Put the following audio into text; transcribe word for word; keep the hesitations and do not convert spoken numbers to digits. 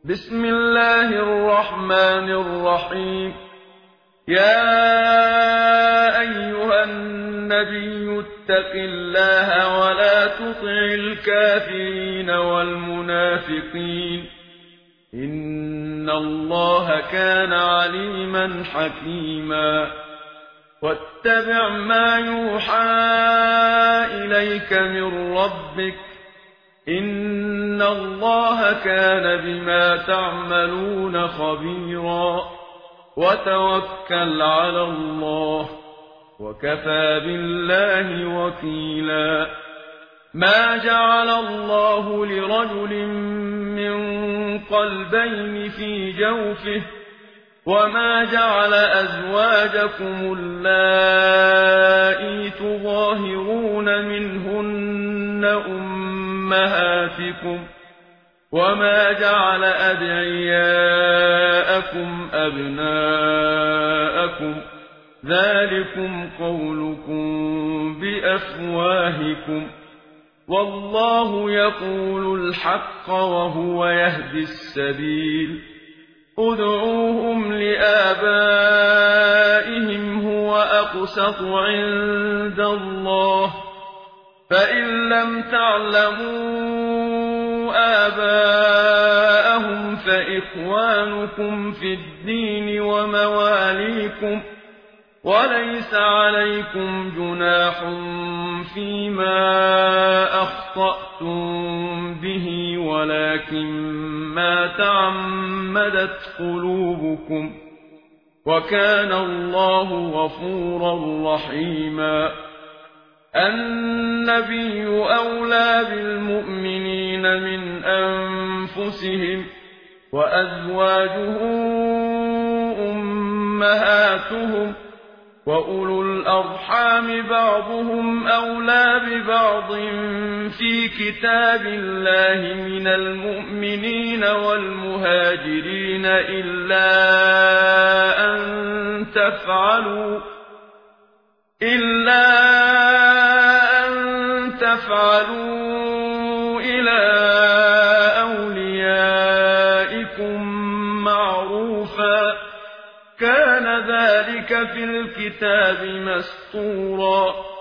بسم الله الرحمن الرحيم. يا أيها النبي اتق الله ولا تطع الكافرين والمنافقين إن الله كان عليما حكيما. واتبع ما يوحى إليك من ربك إن الله كان بما تعملون خبيرا. وتوكل على الله وكفى بالله وكيلا. ما جعل الله لرجل من قلبين في جوفه وما جعل أزواجكم اللائي تظاهرون منهن أمهاتكم وما جعل أدعياءكم أبناءكم ذلكم قولكم بأفواهكم والله يقول الحق وهو يهدي السبيل. ادعوهم لآبائهم هو أقسط عند الله فإن لم تعلموا آباءهم فإخوانكم في الدين ومواليكم وليس عليكم جناح فيما أخطأتم به ولكن ما تعمدت قلوبكم وكان الله غفورا رحيما. النبي أولى بالمؤمنين من أنفسهم وأزواجه أمهاتهم وأولو الأرحام بعضهم أولى ببعض في كتاب الله من المؤمنين والمهاجرين إلا أن تفعلوا إلا أن تفعلوا إلى أوليائكم معروفا كان ذلك في الكتاب مسطورا.